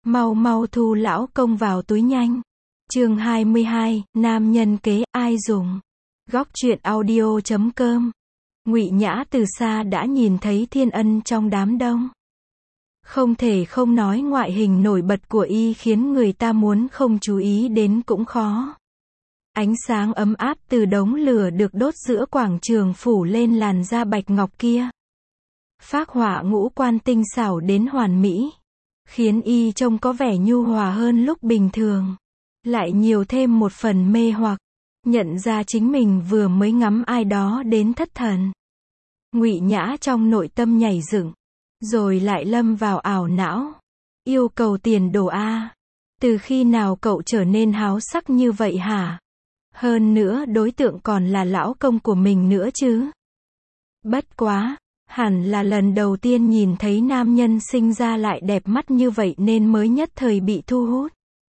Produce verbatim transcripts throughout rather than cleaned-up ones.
Mau mau thu lão công vào túi nhanh. Chương hai mươi hai, nam nhân kế, ai dùng? Góc truyện audio chấm com. Ngụy Nhã từ xa đã nhìn thấy Thiên Ân trong đám đông. Không thể không nói ngoại hình nổi bật của y khiến người ta muốn không chú ý đến cũng khó. Ánh sáng ấm áp từ đống lửa được đốt giữa quảng trường phủ lên làn da bạch ngọc kia. Phác họa ngũ quan tinh xảo đến hoàn mỹ, khiến y trông có vẻ nhu hòa hơn lúc bình thường. Lại nhiều thêm một phần mê hoặc, nhận ra chính mình vừa mới ngắm ai đó đến thất thần. Ngụy Nhã trong nội tâm nhảy dựng, rồi lại lâm vào ảo não. Yêu cầu tiền đồ a. Từ khi nào cậu trở nên háo sắc như vậy hả? Hơn nữa đối tượng còn là lão công của mình nữa chứ. Bất quá, hẳn là lần đầu tiên nhìn thấy nam nhân sinh ra lại đẹp mắt như vậy nên mới nhất thời bị thu hút.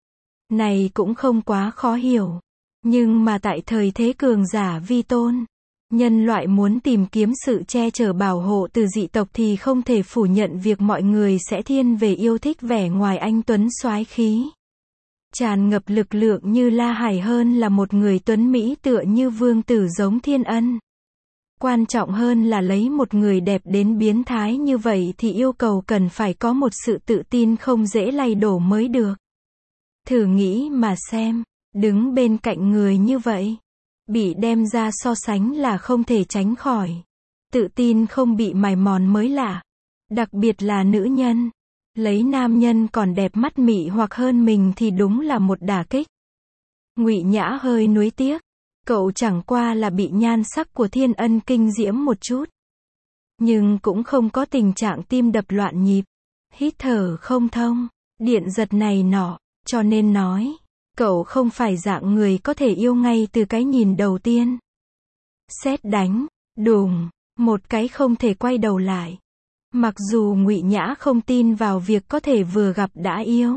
Này cũng không quá khó hiểu. Nhưng mà tại thời thế cường giả vi tôn, nhân loại muốn tìm kiếm sự che chở bảo hộ từ dị tộc thì không thể phủ nhận việc mọi người sẽ thiên về yêu thích vẻ ngoài anh tuấn soái khí, tràn ngập lực lượng như La Hải hơn là một người tuấn Mỹ tựa như vương tử giống Thiên Ân. Quan trọng hơn là lấy một người đẹp đến biến thái như vậy thì yêu cầu cần phải có một sự tự tin không dễ lay đổ mới được. Thử nghĩ mà xem, đứng bên cạnh người như vậy, bị đem ra so sánh là không thể tránh khỏi. Tự tin không bị mài mòn mới lạ. Đặc biệt là nữ nhân. Lấy nam nhân còn đẹp mắt mị hoặc hơn mình thì đúng là một đả kích. Ngụy Nhã hơi nuối tiếc. Cậu chẳng qua là bị nhan sắc của Thiên Ân kinh diễm một chút. Nhưng cũng không có tình trạng tim đập loạn nhịp, hít thở không thông, điện giật này nọ, cho nên nói, cậu không phải dạng người có thể yêu ngay từ cái nhìn đầu tiên. Sét đánh, đùng, một cái không thể quay đầu lại. Mặc dù Ngụy Nhã không tin vào việc có thể vừa gặp đã yêu,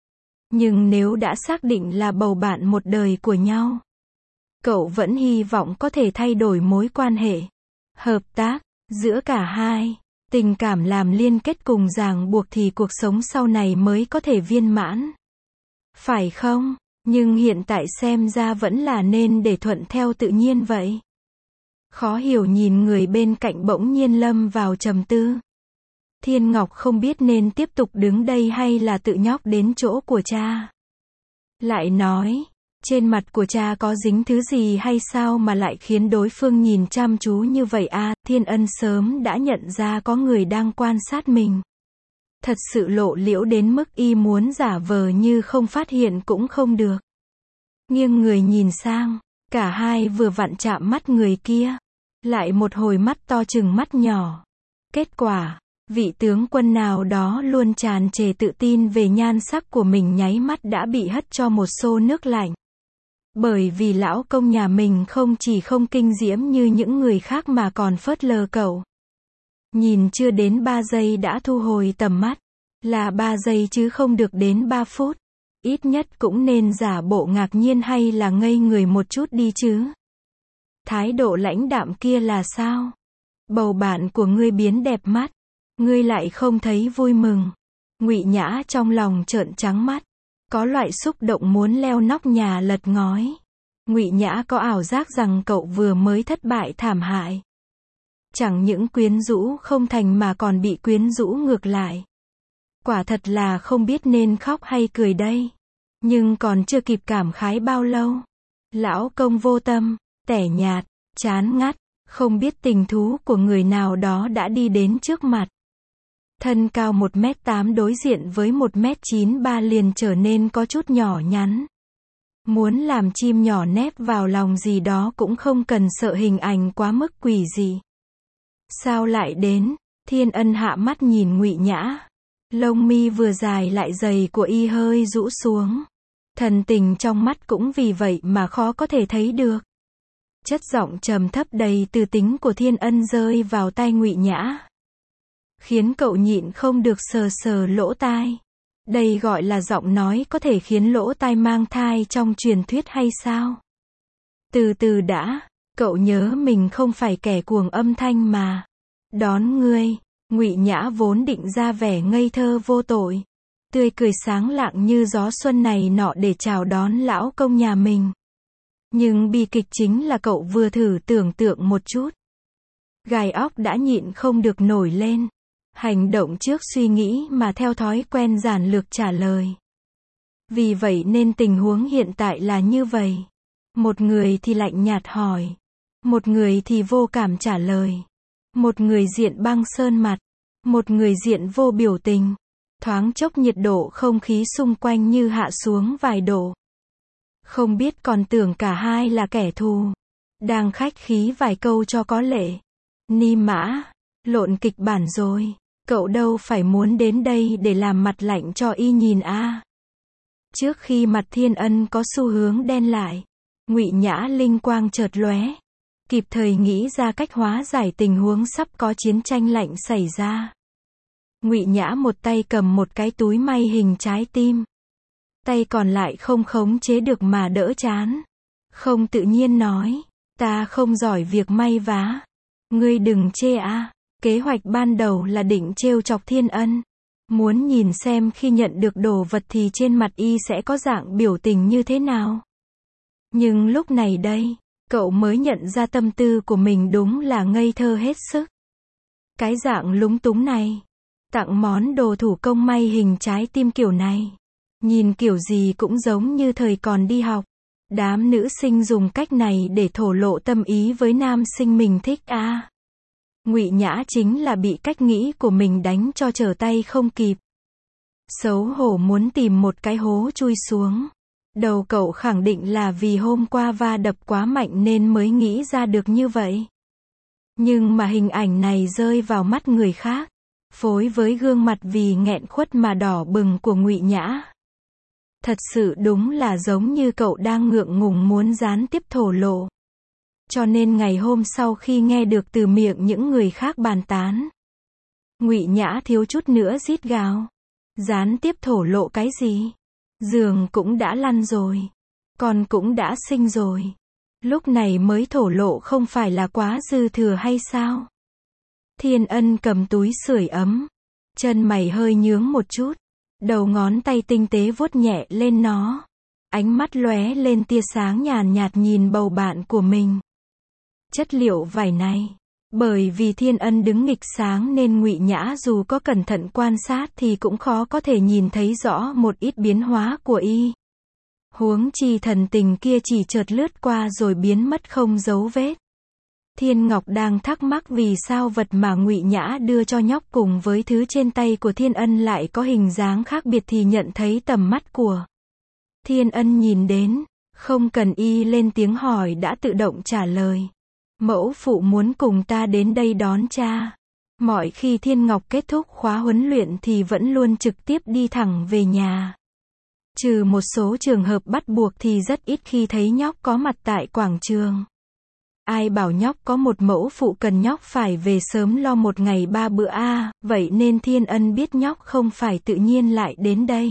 nhưng nếu đã xác định là bầu bạn một đời của nhau, cậu vẫn hy vọng có thể thay đổi mối quan hệ, hợp tác giữa cả hai, tình cảm làm liên kết cùng ràng buộc thì cuộc sống sau này mới có thể viên mãn. Phải không? Nhưng hiện tại xem ra vẫn là nên để thuận theo tự nhiên vậy. Khó hiểu nhìn người bên cạnh bỗng nhiên lâm vào trầm tư. Thiên Ngọc không biết nên tiếp tục đứng đây hay là tự nhóc đến chỗ của cha. Lại nói, trên mặt của cha có dính thứ gì hay sao mà lại khiến đối phương nhìn chăm chú như vậy a? À, Thiên Ân sớm đã nhận ra có người đang quan sát mình. Thật sự lộ liễu đến mức y muốn giả vờ như không phát hiện cũng không được. Nghiêng người nhìn sang, cả hai vừa vặn chạm mắt người kia. Lại một hồi mắt to chừng mắt nhỏ. Kết quả, vị tướng quân nào đó luôn tràn trề tự tin về nhan sắc của mình nháy mắt đã bị hất cho một xô nước lạnh. Bởi vì lão công nhà mình không chỉ không kinh diễm như những người khác mà còn phớt lờ cậu. Nhìn chưa đến ba giây đã thu hồi tầm mắt. Là ba giây chứ không được đến ba phút. Ít nhất cũng nên giả bộ ngạc nhiên hay là ngây người một chút đi chứ. Thái độ lãnh đạm kia là sao? Bầu bạn của ngươi biến đẹp mắt, ngươi lại không thấy vui mừng. Ngụy Nhã trong lòng trợn trắng mắt, có loại xúc động muốn leo nóc nhà lật ngói. Ngụy Nhã có ảo giác rằng cậu vừa mới thất bại thảm hại. Chẳng những quyến rũ không thành mà còn bị quyến rũ ngược lại. Quả thật là không biết nên khóc hay cười đây. Nhưng còn chưa kịp cảm khái bao lâu, lão công vô tâm, tẻ nhạt, chán ngắt, không biết tình thú của người nào đó đã đi đến trước mặt. Thân cao một mét tám đối diện với một mét chín ba liền trở nên có chút nhỏ nhắn. Muốn làm chim nhỏ nép vào lòng gì đó cũng không cần sợ hình ảnh quá mức quỷ dị. Sao lại đến? Thiên Ân hạ mắt nhìn Ngụy Nhã. Lông mi vừa dài lại dày của y hơi rũ xuống. Thần tình trong mắt cũng vì vậy mà khó có thể thấy được. Chất giọng trầm thấp đầy tư tính của Thiên Ân rơi vào tai Ngụy Nhã, khiến cậu nhịn không được sờ sờ lỗ tai. Đây gọi là giọng nói có thể khiến lỗ tai mang thai trong truyền thuyết hay sao? Từ từ đã, cậu nhớ mình không phải kẻ cuồng âm thanh mà. Đón ngươi. Ngụy Nhã vốn định ra vẻ ngây thơ vô tội, tươi cười sáng lạng như gió xuân này nọ để chào đón lão công nhà mình. Nhưng bi kịch chính là cậu vừa thử tưởng tượng một chút. Gai óc đã nhịn không được nổi lên. Hành động trước suy nghĩ mà theo thói quen giản lược trả lời. Vì vậy nên tình huống hiện tại là như vậy. Một người thì lạnh nhạt hỏi. Một người thì vô cảm trả lời. Một người diện băng sơn mặt. Một người diện vô biểu tình. Thoáng chốc nhiệt độ không khí xung quanh như hạ xuống vài độ. Không biết còn tưởng cả hai là kẻ thù. Đang khách khí vài câu cho có lệ. Ni mã, lộn kịch bản rồi. Cậu đâu phải muốn đến đây để làm mặt lạnh cho y nhìn a. À. Trước khi mặt Thiên Ân có xu hướng đen lại, Ngụy Nhã linh quang chợt lóe, kịp thời nghĩ ra cách hóa giải tình huống sắp có chiến tranh lạnh xảy ra. Ngụy Nhã một tay cầm một cái túi may hình trái tim, tay còn lại không khống chế được mà đỡ trán, không tự nhiên nói, ta không giỏi việc may vá, ngươi đừng chê a. À. Kế hoạch ban đầu là định trêu chọc Thiên Ân, muốn nhìn xem khi nhận được đồ vật thì trên mặt y sẽ có dạng biểu tình như thế nào. Nhưng lúc này đây, cậu mới nhận ra tâm tư của mình đúng là ngây thơ hết sức. Cái dạng lúng túng này, tặng món đồ thủ công may hình trái tim kiểu này, nhìn kiểu gì cũng giống như thời còn đi học. Đám nữ sinh dùng cách này để thổ lộ tâm ý với nam sinh mình thích a. À. Ngụy Nhã chính là bị cách nghĩ của mình đánh cho trở tay không kịp. Xấu hổ muốn tìm một cái hố chui xuống. Đầu cậu khẳng định là vì hôm qua va đập quá mạnh nên mới nghĩ ra được như vậy. Nhưng mà hình ảnh này rơi vào mắt người khác, phối với gương mặt vì nghẹn khuất mà đỏ bừng của Ngụy Nhã. Thật sự đúng là giống như cậu đang ngượng ngùng muốn gián tiếp thổ lộ. Cho nên ngày hôm sau khi nghe được từ miệng những người khác bàn tán, Ngụy Nhã thiếu chút nữa rít gào. Gián tiếp thổ lộ cái gì? Giường cũng đã lăn rồi. Con cũng đã sinh rồi. Lúc này mới thổ lộ không phải là quá dư thừa hay sao? Thiên Ân cầm túi sưởi ấm. Chân mày hơi nhướng một chút. Đầu ngón tay tinh tế vuốt nhẹ lên nó. Ánh mắt lóe lên tia sáng nhàn nhạt nhìn bầu bạn của mình. Chất liệu vải này, bởi vì Thiên Ân đứng nghịch sáng nên Ngụy Nhã dù có cẩn thận quan sát thì cũng khó có thể nhìn thấy rõ một ít biến hóa của y. Huống chi thần tình kia chỉ chợt lướt qua rồi biến mất không dấu vết. Thiên Ngọc đang thắc mắc vì sao vật mà Ngụy Nhã đưa cho nhóc cùng với thứ trên tay của Thiên Ân lại có hình dáng khác biệt thì nhận thấy tầm mắt của Thiên Ân nhìn đến, không cần y lên tiếng hỏi đã tự động trả lời. Mẫu phụ muốn cùng ta đến đây đón cha. Mọi khi Thiên Ngọc kết thúc khóa huấn luyện thì vẫn luôn trực tiếp đi thẳng về nhà. Trừ một số trường hợp bắt buộc thì rất ít khi thấy nhóc có mặt tại quảng trường. Ai bảo nhóc có một mẫu phụ cần nhóc phải về sớm lo một ngày ba bữa a, à, vậy nên Thiên Ân biết nhóc không phải tự nhiên lại đến đây.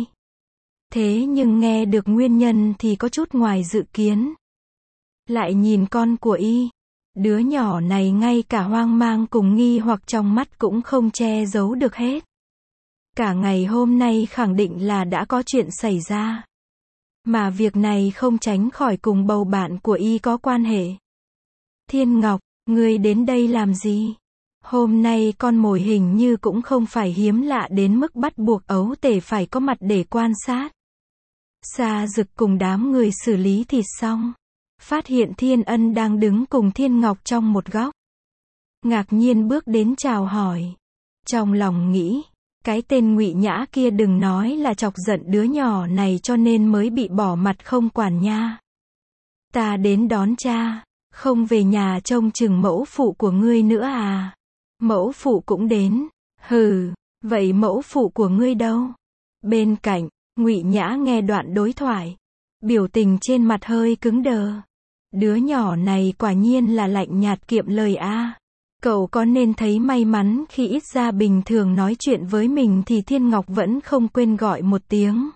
Thế nhưng nghe được nguyên nhân thì có chút ngoài dự kiến. Lại nhìn con của y. Đứa nhỏ này ngay cả hoang mang cùng nghi hoặc trong mắt cũng không che giấu được hết. Cả ngày hôm nay khẳng định là đã có chuyện xảy ra. Mà việc này không tránh khỏi cùng bầu bạn của y có quan hệ. Thiên Ngọc, ngươi đến đây làm gì? Hôm nay con mồi hình như cũng không phải hiếm lạ đến mức bắt buộc ấu tể phải có mặt để quan sát. Sa Dực cùng đám người xử lý thịt xong. Phát hiện Thiên Ân đang đứng cùng Thiên Ngọc trong một góc. Ngạc nhiên bước đến chào hỏi. Trong lòng nghĩ, cái tên Ngụy Nhã kia đừng nói là chọc giận đứa nhỏ này cho nên mới bị bỏ mặt không quản nha. Ta đến đón cha, không về nhà trông chừng mẫu phụ của ngươi nữa à? Mẫu phụ cũng đến. Hừ, vậy mẫu phụ của ngươi đâu? Bên cạnh, Ngụy Nhã nghe đoạn đối thoại. Biểu tình trên mặt hơi cứng đờ. Đứa nhỏ này quả nhiên là lạnh nhạt kiệm lời a. À. Cậu có nên thấy may mắn khi ít ra bình thường nói chuyện với mình thì Thiên Ngọc vẫn không quên gọi một tiếng.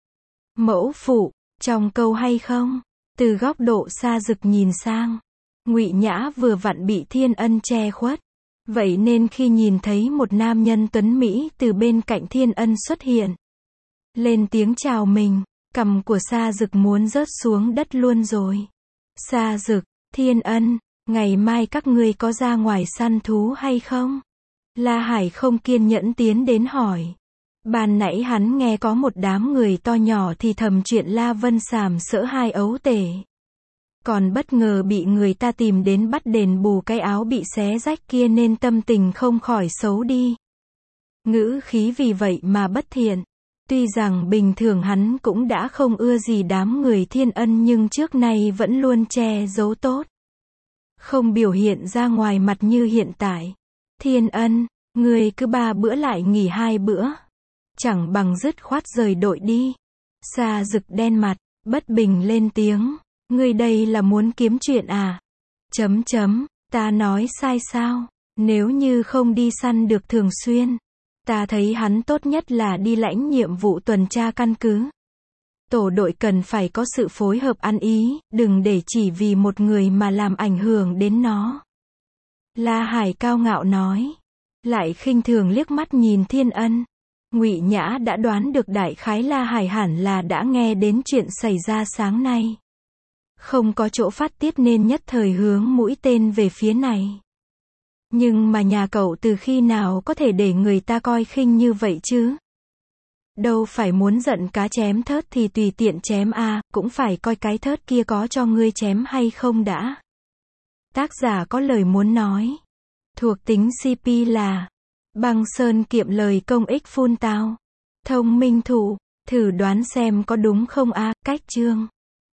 Mẫu phụ, trong câu hay không? Từ góc độ Sa Dực nhìn sang, Ngụy Nhã vừa vặn bị Thiên Ân che khuất. Vậy nên khi nhìn thấy một nam nhân tuấn Mỹ từ bên cạnh Thiên Ân xuất hiện, lên tiếng chào mình, cằm của Sa Dực muốn rớt xuống đất luôn rồi. Sa Dực, Thiên Ân, ngày mai các ngươi có ra ngoài săn thú hay không? La Hải không kiên nhẫn tiến đến hỏi. Ban nãy hắn nghe có một đám người to nhỏ thì thầm chuyện La Vân sàm sỡ hai ấu tể. Còn bất ngờ bị người ta tìm đến bắt đền bù cái áo bị xé rách kia nên tâm tình không khỏi xấu đi. Ngữ khí vì vậy mà bất thiện. Tuy rằng bình thường hắn cũng đã không ưa gì đám người Thiên Ân nhưng trước nay vẫn luôn che giấu tốt. Không biểu hiện ra ngoài mặt như hiện tại. Thiên Ân, người cứ ba bữa lại nghỉ hai bữa. Chẳng bằng dứt khoát rời đội đi. Sa Dực đen mặt, bất bình lên tiếng. Ngươi đây là muốn kiếm chuyện à? Chấm chấm, ta nói sai sao? Nếu như không đi săn được thường xuyên, ta thấy hắn tốt nhất là đi lãnh nhiệm vụ tuần tra căn cứ. Tổ đội cần phải có sự phối hợp ăn ý, đừng để chỉ vì một người mà làm ảnh hưởng đến nó. La Hải cao ngạo nói, lại khinh thường liếc mắt nhìn Thiên Ân. Ngụy Nhã đã đoán được đại khái La Hải hẳn là đã nghe đến chuyện xảy ra sáng nay. Không có chỗ phát tiết nên nhất thời hướng mũi tên về phía này. Nhưng mà nhà cậu từ khi nào có thể để người ta coi khinh như vậy chứ? Đâu phải muốn giận cá chém thớt thì tùy tiện chém à, cũng phải coi cái thớt kia có cho ngươi chém hay không đã. Tác giả có lời muốn nói. Thuộc tính xê pê là Băng Sơn kiệm lời công ích phun tao. Thông minh thủ, thử đoán xem có đúng không a, cách chương.